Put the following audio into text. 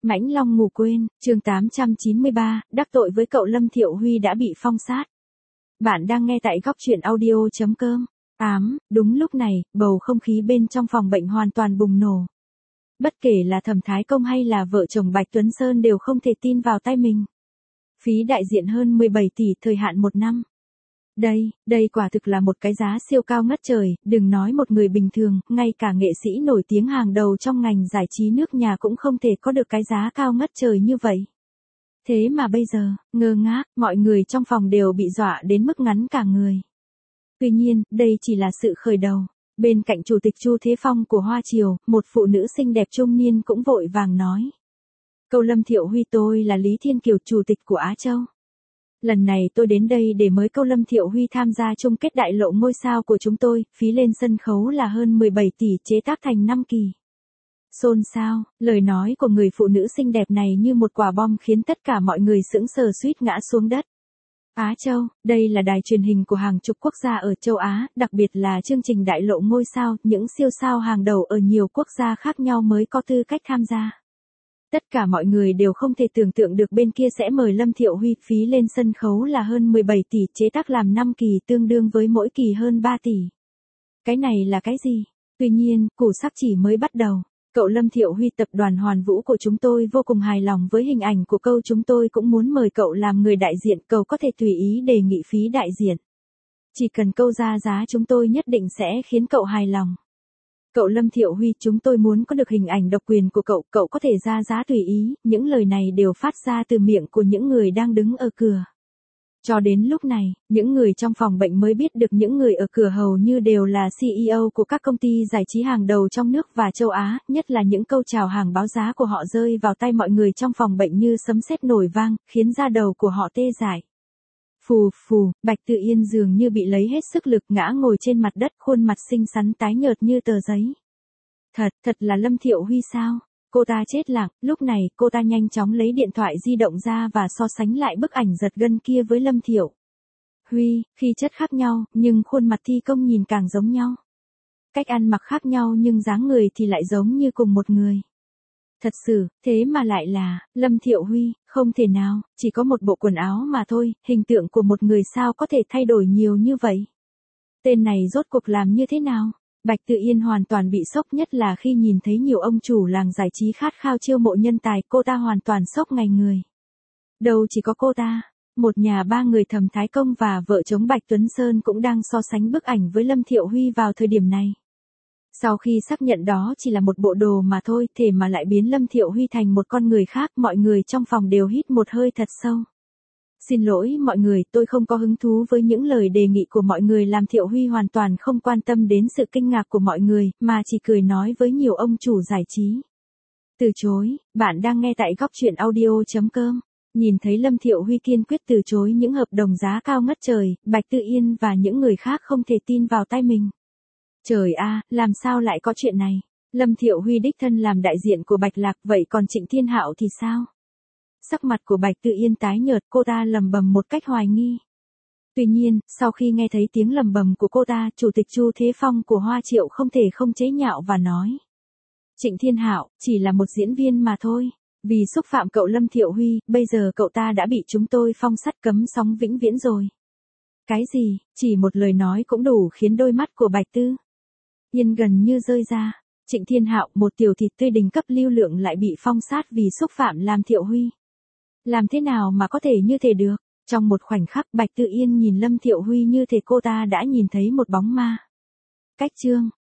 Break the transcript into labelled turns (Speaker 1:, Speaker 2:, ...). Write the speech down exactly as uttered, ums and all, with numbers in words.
Speaker 1: Mãnh Long ngủ quên, chương tám trăm chín mươi ba, đắc tội với cậu Lâm Thiệu Huy đã bị phong sát. Bạn đang nghe tại góc truyện audio.com. tám, đúng lúc này, bầu không khí bên trong phòng bệnh hoàn toàn bùng nổ. Bất kể là Thẩm Thái Công hay là vợ chồng Bạch Tuấn Sơn đều không thể tin vào tay mình. Phí đại diện hơn mười bảy tỷ thời hạn một năm. Đây, đây quả thực là một cái giá siêu cao ngất trời, đừng nói một người bình thường, ngay cả nghệ sĩ nổi tiếng hàng đầu trong ngành giải trí nước nhà cũng không thể có được cái giá cao ngất trời như vậy. Thế mà bây giờ, ngơ ngác, mọi người trong phòng đều bị dọa đến mức ngắn cả người. Tuy nhiên, đây chỉ là sự khởi đầu. Bên cạnh Chủ tịch Chu Thế Phong của Hoa Triều, một phụ nữ xinh đẹp trung niên cũng vội vàng nói. Câu Lâm Thiệu Huy, tôi là Lý Thiên Kiều, Chủ tịch của Á Châu. Lần này tôi đến đây để mời câu Lâm Thiệu Huy tham gia chung kết đại lộ ngôi sao của chúng tôi, phí lên sân khấu là hơn mười bảy tỷ, chế tác thành năm kỳ. Xôn xao, lời nói của người phụ nữ xinh đẹp này như một quả bom khiến tất cả mọi người sững sờ suýt ngã xuống đất. Á Châu, đây là đài truyền hình của hàng chục quốc gia ở châu Á, đặc biệt là chương trình đại lộ ngôi sao, những siêu sao hàng đầu ở nhiều quốc gia khác nhau mới có tư cách tham gia. Tất cả mọi người đều không thể tưởng tượng được bên kia sẽ mời Lâm Thiệu Huy, phí lên sân khấu là hơn mười bảy tỷ, chế tác làm năm kỳ tương đương với mỗi kỳ hơn ba tỷ. Cái này là cái gì? Tuy nhiên, củ sắc chỉ mới bắt đầu. Cậu Lâm Thiệu Huy, tập đoàn Hoàn Vũ của chúng tôi vô cùng hài lòng với hình ảnh của câu, chúng tôi cũng muốn mời cậu làm người đại diện, cậu có thể tùy ý đề nghị phí đại diện. Chỉ cần câu ra giá chúng tôi nhất định sẽ khiến cậu hài lòng. Cậu Lâm Thiệu Huy, chúng tôi muốn có được hình ảnh độc quyền của cậu, cậu có thể ra giá tùy ý, những lời này đều phát ra từ miệng của những người đang đứng ở cửa. Cho đến lúc này, những người trong phòng bệnh mới biết được những người ở cửa hầu như đều là xê e ô của các công ty giải trí hàng đầu trong nước và châu Á, nhất là những câu chào hàng báo giá của họ rơi vào tay mọi người trong phòng bệnh như sấm sét nổi vang, khiến da đầu của họ tê dại. Phù phù, Bạch Tự Yên dường như bị lấy hết sức lực ngã ngồi trên mặt đất, khuôn mặt xinh xắn tái nhợt như tờ giấy. Thật, thật là Lâm Thiệu Huy sao? Cô ta chết lặng, lúc này cô ta nhanh chóng lấy điện thoại di động ra và so sánh lại bức ảnh giật gân kia với Lâm Thiệu Huy, khí chất khác nhau, nhưng khuôn mặt thi công nhìn càng giống nhau. Cách ăn mặc khác nhau nhưng dáng người thì lại giống như cùng một người. Thật sự, thế mà lại là Lâm Thiệu Huy, không thể nào, chỉ có một bộ quần áo mà thôi, hình tượng của một người sao có thể thay đổi nhiều như vậy. Tên này rốt cuộc làm như thế nào? Bạch Tự Yên hoàn toàn bị sốc, nhất là khi nhìn thấy nhiều ông chủ làng giải trí khát khao chiêu mộ nhân tài, cô ta hoàn toàn sốc ngay người. Đâu chỉ có cô ta, một nhà ba người Thẩm Thái Công và vợ chồng Bạch Tuấn Sơn cũng đang so sánh bức ảnh với Lâm Thiệu Huy vào thời điểm này. Sau khi xác nhận đó chỉ là một bộ đồ mà thôi, thế mà lại biến Lâm Thiệu Huy thành một con người khác, mọi người trong phòng đều hít một hơi thật sâu. Xin lỗi mọi người, tôi không có hứng thú với những lời đề nghị của mọi người, làm Thiệu Huy hoàn toàn không quan tâm đến sự kinh ngạc của mọi người, mà chỉ cười nói với nhiều ông chủ giải trí. Từ chối, bạn đang nghe tại góc truyện audio.com. Nhìn thấy Lâm Thiệu Huy kiên quyết từ chối những hợp đồng giá cao ngất trời, Bạch Tự Yên và những người khác không thể tin vào tay mình. Trời a, làm sao lại có chuyện này? Lâm Thiệu Huy đích thân làm đại diện của Bạch Lạc, vậy còn Trịnh Thiên Hạo thì sao? Sắc mặt của Bạch Tự Yên tái nhợt, cô ta lầm bầm một cách hoài nghi. Tuy nhiên, sau khi nghe thấy tiếng lầm bầm của cô ta, Chủ tịch Chu Thế Phong của Hoa Triệu không thể không chế nhạo và nói. Trịnh Thiên Hạo, chỉ là một diễn viên mà thôi. Vì xúc phạm cậu Lâm Thiệu Huy, bây giờ cậu ta đã bị chúng tôi phong sát cấm sóng vĩnh viễn rồi. Cái gì, chỉ một lời nói cũng đủ khiến đôi mắt của Bạch Tư Yên gần như rơi ra. Trịnh Thiên Hạo, một tiểu thịt tươi đỉnh cấp lưu lượng lại bị phong sát vì xúc phạm Lâm Thiệu Huy. Làm thế nào mà có thể như thế được? Trong một khoảnh khắc, Bạch Tự Yên nhìn Lâm Thiệu Huy như thể cô ta đã nhìn thấy một bóng ma. Cách chương,